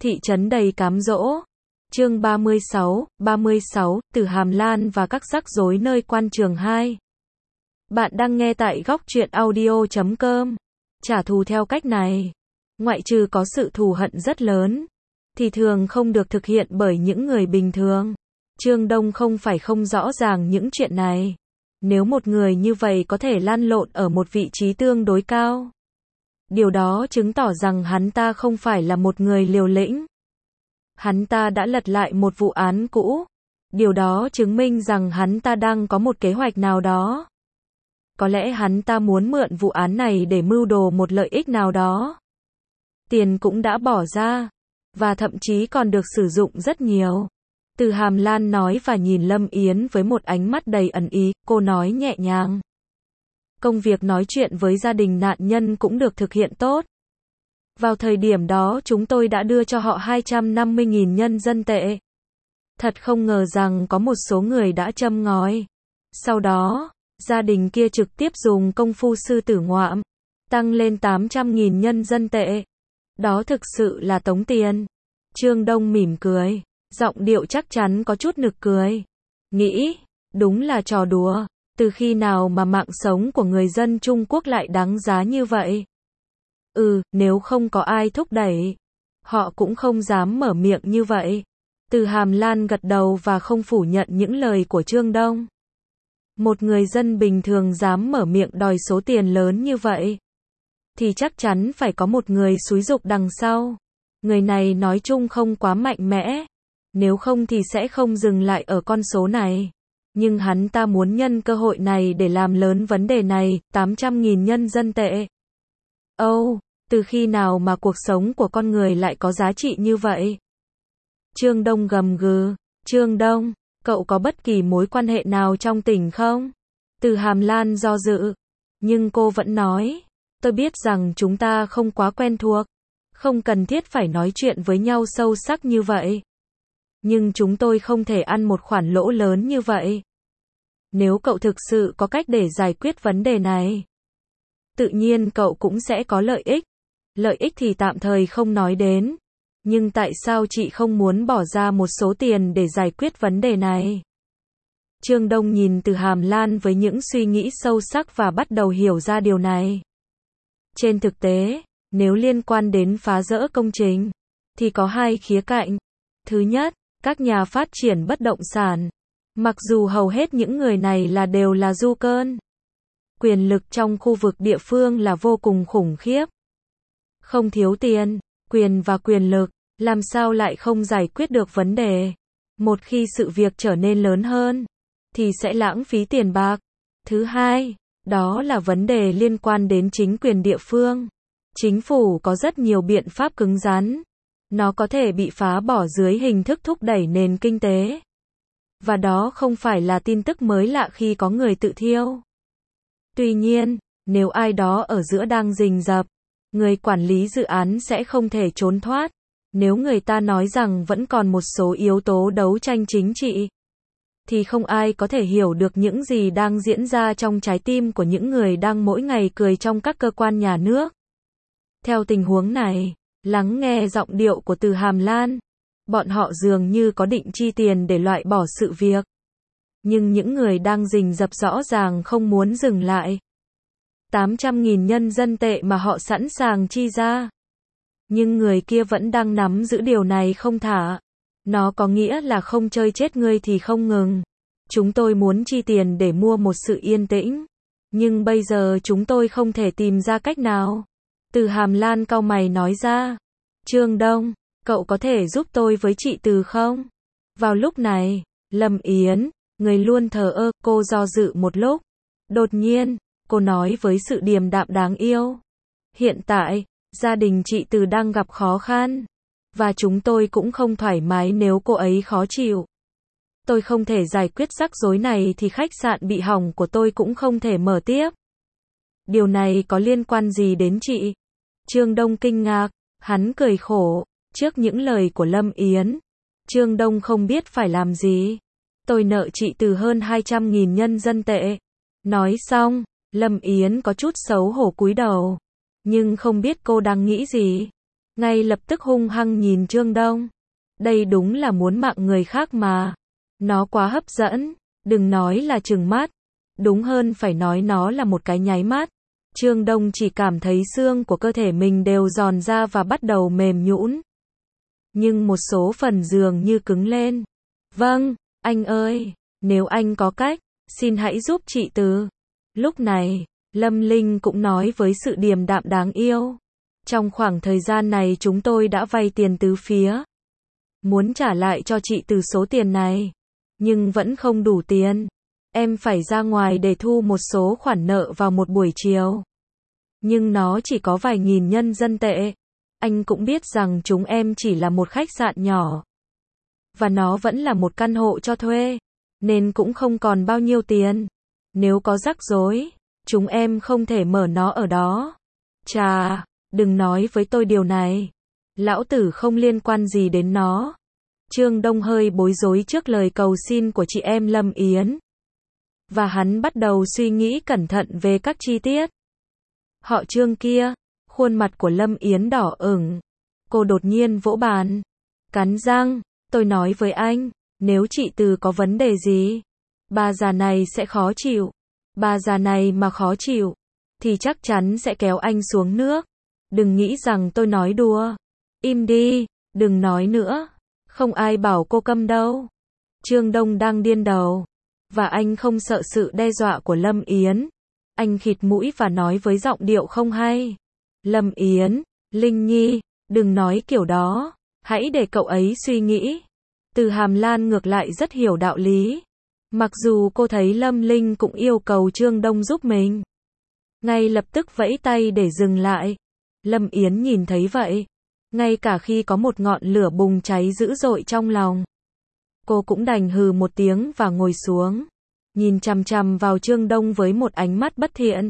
Thị trấn đầy cám dỗ. Chương 36, Từ Hàm Lan và các rắc rối nơi quan trường 2. Bạn đang nghe tại góc truyện audio.com. Trả thù theo cách này, ngoại trừ có sự thù hận rất lớn, thì thường không được thực hiện bởi những người bình thường. Trương Đông không phải không rõ ràng những chuyện này. Nếu một người như vậy có thể lăn lộn ở một vị trí tương đối cao, điều đó chứng tỏ rằng hắn ta không phải là một người liều lĩnh. Hắn ta đã lật lại một vụ án cũ. Điều đó chứng minh rằng hắn ta đang có một kế hoạch nào đó. Có lẽ hắn ta muốn mượn vụ án này để mưu đồ một lợi ích nào đó. Tiền cũng đã bỏ ra, và thậm chí còn được sử dụng rất nhiều. Từ Hàm Lan nói và nhìn Lâm Yến với một ánh mắt đầy ẩn ý, cô nói nhẹ nhàng. Công việc nói chuyện với gia đình nạn nhân cũng được thực hiện tốt. Vào thời điểm đó chúng tôi đã đưa cho họ 250.000 nhân dân tệ. Thật không ngờ rằng có một số người đã châm ngòi. Sau đó, gia đình kia trực tiếp dùng công phu sư tử ngoạm, tăng lên 800.000 nhân dân tệ. Đó thực sự là tống tiền. Trương Đông mỉm cười, giọng điệu chắc chắn có chút nực cười. Nghĩ, đúng là trò đùa. Từ khi nào mà mạng sống của người dân Trung Quốc lại đáng giá như vậy? Nếu không có ai thúc đẩy, họ cũng không dám mở miệng như vậy. Từ Hàm Lan gật đầu và không phủ nhận những lời của Trương Đông. Một người dân bình thường dám mở miệng đòi số tiền lớn như vậy, thì chắc chắn phải có một người xúi giục đằng sau. Người này nói chung không quá mạnh mẽ, nếu không thì sẽ không dừng lại ở con số này. Nhưng hắn ta muốn nhân cơ hội này để làm lớn vấn đề này, 800.000 nhân dân tệ. Từ khi nào mà cuộc sống của con người lại có giá trị như vậy? Trương Đông gầm gừ. Trương Đông, cậu có bất kỳ mối quan hệ nào trong tỉnh không? Từ Hàm Lan do dự, nhưng cô vẫn nói, tôi biết rằng chúng ta không quá quen thuộc, không cần thiết phải nói chuyện với nhau sâu sắc như vậy. Nhưng chúng tôi không thể ăn một khoản lỗ lớn như vậy. Nếu cậu thực sự có cách để giải quyết vấn đề này, tự nhiên cậu cũng sẽ có lợi ích. Lợi ích thì tạm thời không nói đến. Nhưng tại sao chị không muốn bỏ ra một số tiền để giải quyết vấn đề này? Trương Đông nhìn Từ Hàm Lan với những suy nghĩ sâu sắc và bắt đầu hiểu ra điều này. Trên thực tế, nếu liên quan đến phá rỡ công trình, thì có hai khía cạnh. Thứ nhất, các nhà phát triển bất động sản. Mặc dù hầu hết những người này đều là du cơn, quyền lực trong khu vực địa phương là vô cùng khủng khiếp. Không thiếu tiền, quyền và quyền lực, làm sao lại không giải quyết được vấn đề. Một khi sự việc trở nên lớn hơn, thì sẽ lãng phí tiền bạc. Thứ hai, đó là vấn đề liên quan đến chính quyền địa phương. Chính phủ có rất nhiều biện pháp cứng rắn. Nó có thể bị phá bỏ dưới hình thức thúc đẩy nền kinh tế. Và đó không phải là tin tức mới lạ khi có người tự thiêu. Tuy nhiên, nếu ai đó ở giữa đang rình rập, người quản lý dự án sẽ không thể trốn thoát. Nếu người ta nói rằng vẫn còn một số yếu tố đấu tranh chính trị, thì không ai có thể hiểu được những gì đang diễn ra trong trái tim của những người đang mỗi ngày cười trong các cơ quan nhà nước. Theo tình huống này, lắng nghe giọng điệu của Từ Hàm Lan, bọn họ dường như có định chi tiền để loại bỏ sự việc. Nhưng những người đang rình rập rõ ràng không muốn dừng lại. 800.000 nhân dân tệ mà họ sẵn sàng chi ra. Nhưng người kia vẫn đang nắm giữ điều này không thả. Nó có nghĩa là không chơi chết ngươi thì không ngừng. Chúng tôi muốn chi tiền để mua một sự yên tĩnh. Nhưng bây giờ chúng tôi không thể tìm ra cách nào. Từ Hàm Lan cau mày nói ra. Trương Đông, cậu có thể giúp tôi với chị Từ không? Vào lúc này, Lâm Yến, người luôn thờ ơ, cô do dự một lúc. Đột nhiên, cô nói với sự điềm đạm đáng yêu. Hiện tại, gia đình chị Từ đang gặp khó khăn. Và chúng tôi cũng không thoải mái nếu cô ấy khó chịu. Tôi không thể giải quyết rắc rối này thì khách sạn bị hỏng của tôi cũng không thể mở tiếp. Điều này có liên quan gì đến chị? Trương Đông kinh ngạc, hắn cười khổ. Trước những lời của Lâm Yến, Trương Đông không biết phải làm gì. Tôi nợ chị Từ hơn 200.000 nhân dân tệ. Nói xong, Lâm Yến có chút xấu hổ cúi đầu. Nhưng không biết cô đang nghĩ gì. ngay lập tức hung hăng nhìn Trương Đông. Đây đúng là muốn mạng người khác mà. Nó quá hấp dẫn, đừng nói là trừng mắt, đúng hơn phải nói nó là một cái nháy mắt. Trương Đông chỉ cảm thấy xương của cơ thể mình đều giòn ra và bắt đầu mềm nhũn. Nhưng một số phần dường như cứng lên. Vâng, anh ơi, nếu anh có cách, xin hãy giúp chị Từ. Lúc này, Lâm Linh cũng nói với sự điềm đạm đáng yêu. Trong khoảng thời gian này chúng tôi đã vay tiền tứ phía. Muốn trả lại cho chị Từ số tiền này. Nhưng vẫn không đủ tiền. Em phải ra ngoài để thu một số khoản nợ vào một buổi chiều. Nhưng nó chỉ có vài nghìn nhân dân tệ. Anh cũng biết rằng chúng em chỉ là một khách sạn nhỏ. Và nó vẫn là một căn hộ cho thuê. Nên cũng không còn bao nhiêu tiền. Nếu có rắc rối, chúng em không thể mở nó ở đó. Chà, đừng nói với tôi điều này. Lão tử không liên quan gì đến nó. Trương Đông hơi bối rối trước lời cầu xin của chị em Lâm Yến. Và hắn bắt đầu suy nghĩ cẩn thận về các chi tiết. Họ Trương kia, khuôn mặt của Lâm Yến đỏ ửng. Cô đột nhiên vỗ bàn. Cắn răng, tôi nói với anh, nếu chị Từ có vấn đề gì, bà già này sẽ khó chịu. Bà già này mà khó chịu, thì chắc chắn sẽ kéo anh xuống nước. Đừng nghĩ rằng tôi nói đùa. Im đi, đừng nói nữa. Không ai bảo cô câm đâu. Trương Đông đang điên đầu. Và anh không sợ sự đe dọa của Lâm Yến. Anh khịt mũi và nói với giọng điệu không hay. Lâm Yến, Linh Nhi, đừng nói kiểu đó. Hãy để cậu ấy suy nghĩ. Từ Hàm Lan ngược lại rất hiểu đạo lý. Mặc dù cô thấy Lâm Linh cũng yêu cầu Trương Đông giúp mình. Ngay lập tức vẫy tay để dừng lại. Lâm Yến nhìn thấy vậy. Ngay cả khi có một ngọn lửa bùng cháy dữ dội trong lòng. Cô cũng đành hừ một tiếng và ngồi xuống. Nhìn chằm chằm vào Trương Đông với một ánh mắt bất thiện.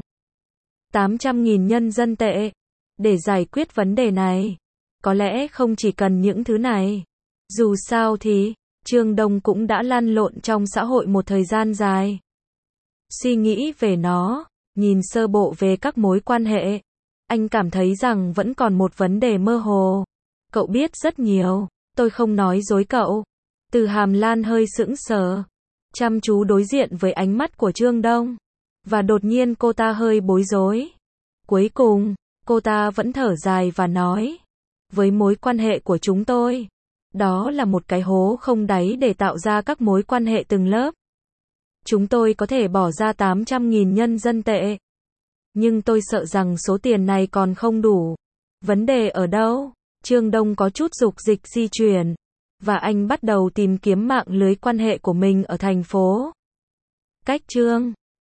800.000 nhân dân tệ. Để giải quyết vấn đề này. Có lẽ không chỉ cần những thứ này. Dù sao thì, Trương Đông cũng đã lăn lộn trong xã hội một thời gian dài. Suy nghĩ về nó, nhìn sơ bộ về các mối quan hệ. Anh cảm thấy rằng vẫn còn một vấn đề mơ hồ. Cậu biết rất nhiều, tôi không nói dối cậu. Từ Hàm Lan hơi sững sờ, chăm chú đối diện với ánh mắt của Trương Đông. Và đột nhiên cô ta hơi bối rối. Cuối cùng, cô ta vẫn thở dài và nói. Với mối quan hệ của chúng tôi, đó là một cái hố không đáy để tạo ra các mối quan hệ từng lớp. Chúng tôi có thể bỏ ra 800.000 nhân dân tệ. Nhưng tôi sợ rằng số tiền này còn không đủ. Vấn đề ở đâu? Trương Đông có chút dục dịch di chuyển. Và anh bắt đầu tìm kiếm mạng lưới quan hệ của mình ở thành phố. Cách Trương